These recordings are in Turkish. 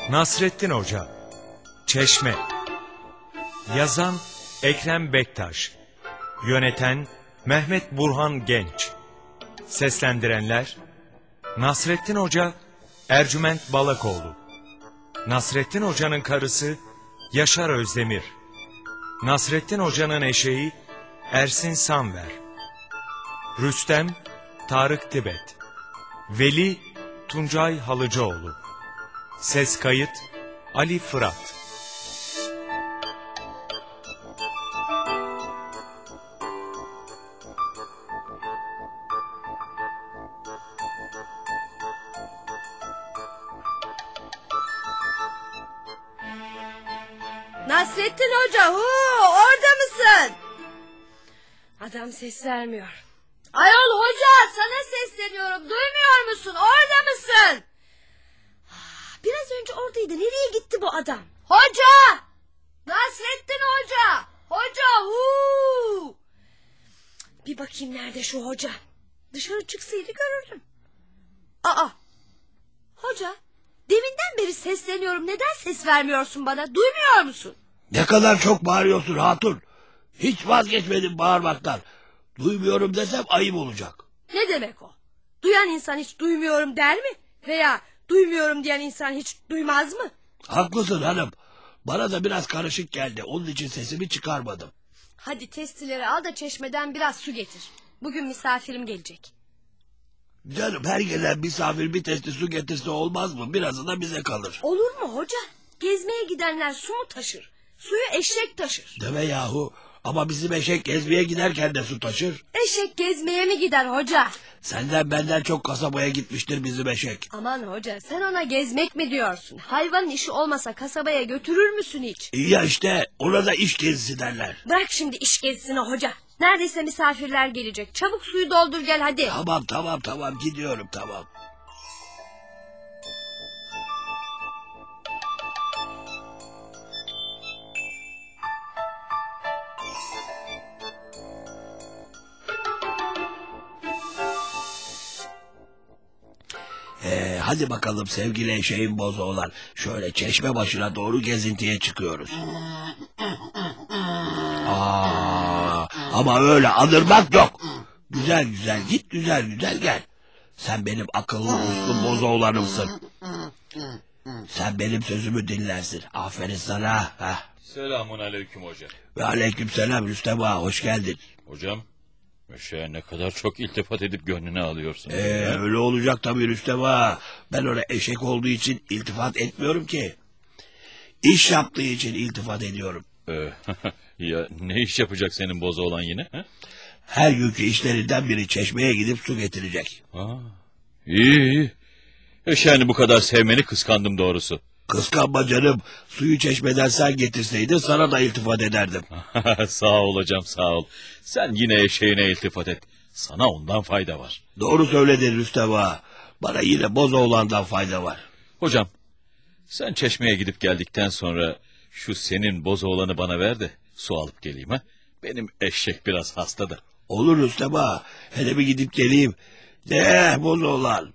Nasrettin Hoca, Çeşme. Yazan Ekrem Bektaş. Yöneten Mehmet Burhan Genç. Seslendirenler Nasrettin Hoca, Ercüment Balakoğlu. Nasrettin Hoca'nın karısı Yaşar Özdemir. Nasrettin Hoca'nın eşeği Ersin Sanver. Rüstem Tarık Tibet. Veli Tuncay Halıcıoğlu. Ses kayıt Ali Fırat. Nasrettin Hoca, orada mısın? Adam ses vermiyor. Ayol hoca, sana sesleniyorum, duymuyor musun? Orada mısın? Biraz önce oradaydı, nereye gitti bu adam? Hoca! Nasrettin Hoca! Hoca! Bir bakayım nerede şu hoca? Dışarı çıksaydı görürdüm. Hoca, deminden beri sesleniyorum, neden ses vermiyorsun bana? Duymuyor musun? Ne kadar çok bağırıyorsun hatun. Hiç vazgeçmedim bağırmaktan. Duymuyorum desem ayıp olacak. Ne demek o? Duyan insan hiç duymuyorum der mi? Veya duymuyorum diyen insan hiç duymaz mı? Haklısın hanım. Bana da biraz karışık geldi. Onun için sesimi çıkarmadım. Hadi testileri al da çeşmeden biraz su getir. Bugün misafirim gelecek. Canım, her gelen misafir bir testi su getirse olmaz mı? Birazı da bize kalır. Olur mu hoca? Gezmeye gidenler su mu taşır? Suyu eşek taşır. Deme yahu. Ama bizim eşek gezmeye giderken de su taşır. Eşek gezmeye mi gider hoca? Senden benden çok kasabaya gitmiştir bizim eşek. Aman hoca, sen ona gezmek mi diyorsun? Hayvanın işi olmasa kasabaya götürür müsün hiç? İyi ya işte, ona da iş gezisi derler. Bırak şimdi iş gezisini hoca. Neredeyse misafirler gelecek. Çabuk suyu doldur gel hadi. Tamam gidiyorum tamam. Hadi bakalım sevgili eşeğin bozoğlan. Şöyle çeşme başına doğru gezintiye çıkıyoruz. Ama öyle anırmak yok. Güzel güzel git, güzel güzel gel. Sen benim akıllı uslu bozoğlanımsın. Sen benim sözümü dinlersin. Aferin sana. Selamun aleyküm hoca. Ve aleyküm selam Rüstem ağa, hoş geldin. Hocam, eşeğe ne kadar çok iltifat edip gönlünü alıyorsun. Öyle olacak tabii Rüstem ağa. Ben ona eşek olduğu için iltifat etmiyorum ki. İş yaptığı için iltifat ediyorum. Ya ne iş yapacak senin bozoğlan yine? He? Her günkü işlerinden biri çeşmeye gidip su getirecek. İyi. Eşeğini bu kadar sevmeni kıskandım doğrusu. Kıskanma canım. Suyu çeşmeden sen getirseydin sana da iltifat ederdim. Sağ ol hocam, sağ ol. Sen yine eşeğine iltifat et. Sana ondan fayda var. Doğru söyledin Rüstem ağa. Bana yine bozoğlandan fayda var. Hocam, sen çeşmeye gidip geldikten sonra şu senin bozoğlanı bana ver de su alıp geleyim ha. Benim eşek biraz hasta da. Olur Rüstem ağa. Hele bir gidip geleyim. Ne bozoğlan?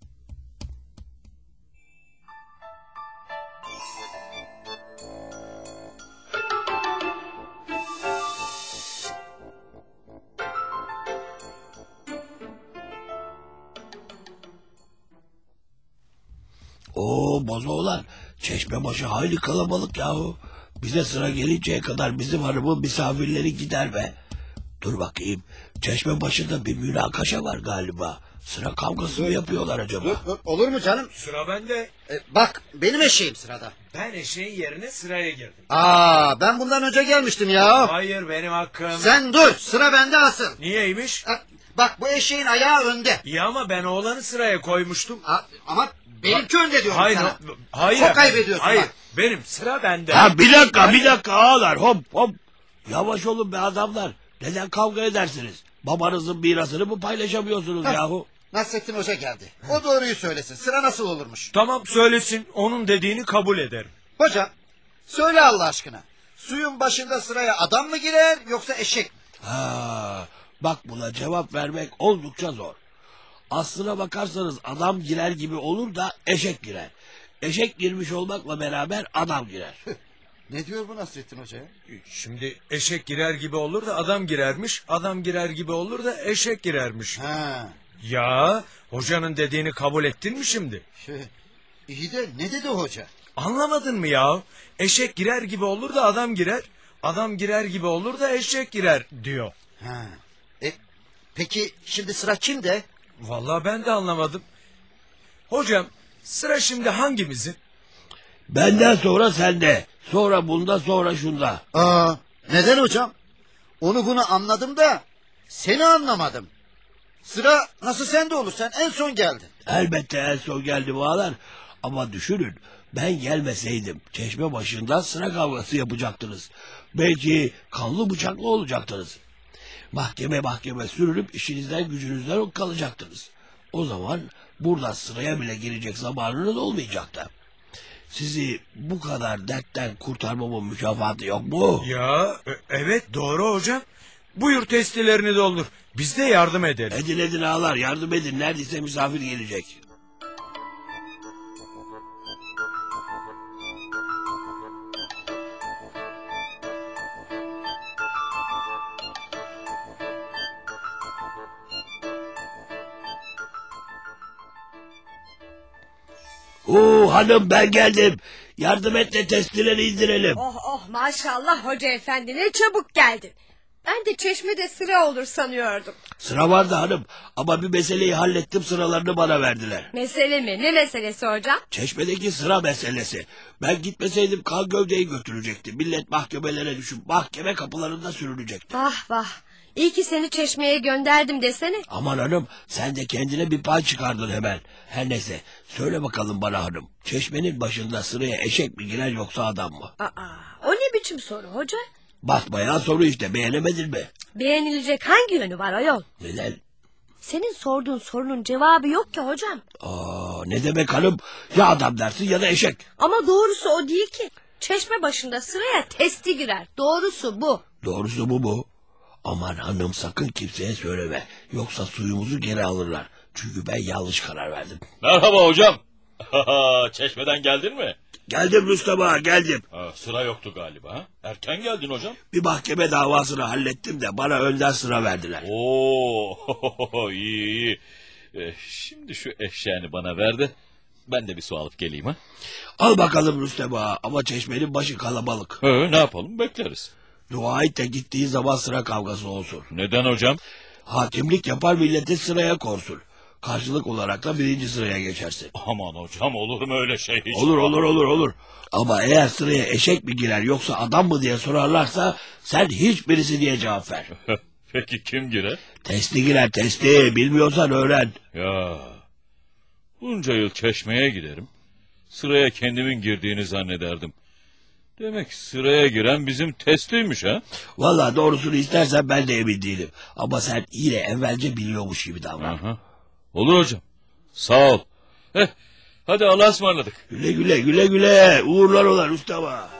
Bozoğlan, çeşmebaşı hayli kalabalık yahu. Bize sıra gelinceye kadar bizim hanımın misafirleri gider be. Dur bakayım, çeşme başında bir münakaşa var galiba. Sıra kavgası mı yapıyorlar acaba? Dur, olur mu canım? Sıra bende. Bak, benim eşeğim sırada. Ben eşeğin yerine sıraya girdim. Ben bundan önce gelmiştim ya. Hayır, benim hakkım. Sen dur, sıra bende asıl. Niyeymiş? Bak, bu eşeğin ayağı önde. İyi ama ben oğlanı sıraya koymuştum. Ama benimki önde diyorum Hayır, sana. hayır. Çok kaybediyorsun Hayır, bak. benim sıra bende. Bir dakika ağalar, hop. Yavaş olun be adamlar. Neden kavga edersiniz? Babanızın mirasını mı paylaşamıyorsunuz yahu? Nasrettin Hoca geldi. O doğruyu söylesin. Sıra nasıl olurmuş? Tamam, söylesin. Onun dediğini kabul ederim. Hocam, söyle Allah aşkına. Suyun başında sıraya adam mı girer yoksa eşek mi? Bak, buna cevap vermek oldukça zor. Aslına bakarsanız adam girer gibi olur da eşek girer. Eşek girmiş olmakla beraber adam girer. Ne diyor bu Nasrettin Hoca ya? Şimdi eşek girer gibi olur da adam girermiş. Adam girer gibi olur da eşek girermiş. Ha, Ya hocanın dediğini kabul ettin mi şimdi? iyi de ne dedi hoca? Anlamadın mı ya? Eşek girer gibi olur da adam girer. Adam girer gibi olur da eşek girer diyor. Ha. Peki şimdi sıra kimde? Vallahi ben de anlamadım. Hocam sıra şimdi hangimizin? Benden sonra sende. Sonra bunda, sonra şunda. Aa, neden hocam? Onu bunu anladım da seni anlamadım. Sıra nasıl sende olur? Sen en son geldin. Elbette en son geldi bağlar. Ama düşünün, ben gelmeseydim çeşme başında sıra kavgası yapacaktınız. Belki kanlı bıçaklı olacaktınız. Mahkeme sürünüp işinizden gücünüzden kalacaktınız. O zaman burada sıraya bile girecek zamanınız olmayacaktı. Sizi bu kadar dertten kurtarmamın mükafatı yok mu? Ya evet doğru hocam. Buyur testilerini doldur. Biz de yardım edelim. Edin ağalar, yardım edin, neredeyse misafir gelecek. Hanım ben geldim. Yardım et de testileri indirelim. Oh maşallah hoca efendi ne çabuk geldin. Ben de çeşmede sıra olur sanıyordum. Sıra vardı hanım ama bir meseleyi hallettim, sıralarını bana verdiler. Mesele mi? Ne meselesi hocam? Çeşmedeki sıra meselesi. Ben gitmeseydim kan gövdeyi götürecekti. Millet mahkemelere düşüp mahkeme kapılarında sürünecekti. Vah. İyi ki seni çeşmeye gönderdim desene. Aman hanım, sen de kendine bir pay çıkardın hemen. Her neyse, söyle bakalım bana hanım. Çeşmenin başında sıraya eşek mi girer yoksa adam mı? O ne biçim soru hoca? Basbayağı soru işte, beğenemedin mi? Beğenilecek hangi yönü var ayol? Neden? Senin sorduğun sorunun cevabı yok ki hocam. Ne demek hanım? Ya adam dersin ya da eşek. Ama doğrusu o değil ki. Çeşme başında sıraya testi girer. Doğrusu bu. Doğrusu bu mu? Aman hanım, sakın kimseye söyleme. Yoksa suyumuzu geri alırlar. Çünkü ben yanlış karar verdim. Merhaba hocam. Çeşmeden geldin mi? Geldim Rüstem ağa, geldim. Sıra yoktu galiba. Ha? Erken geldin hocam. Bir mahkeme davasını hallettim de bana önden sıra verdiler. Oo, iyi. Şimdi şu eşeğini bana ver de ben de bir su alıp geleyim ha. Al bakalım Rüstem ağa, ama çeşmenin başı kalabalık. Ne yapalım, bekleriz. Dua et de gittiği zaman sıra kavgası olsun. Neden hocam? Hakimlik yapar, milleti sıraya korsun. Karşılık olarak da birinci sıraya geçersin. Aman hocam, olur mu öyle şey hiç? Olur. Ama eğer sıraya eşek mi girer yoksa adam mı diye sorarlarsa sen hiçbirisi diye cevap ver. Peki kim girer? Testi girer, testi. Bilmiyorsan öğren. Ya, bunca yıl çeşmeye giderim. Sıraya kendimin girdiğini zannederdim. Demek sıraya giren bizim testiymiş ha? Vallahi doğrusunu istersen ben de emin değilim. Ama sen yine evvelce biliyormuş gibi davran. Aha. Olur hocam. Sağ ol. Hadi Allah'a ısmarladık. Güle güle. Uğurlar ola Rüstem ağa.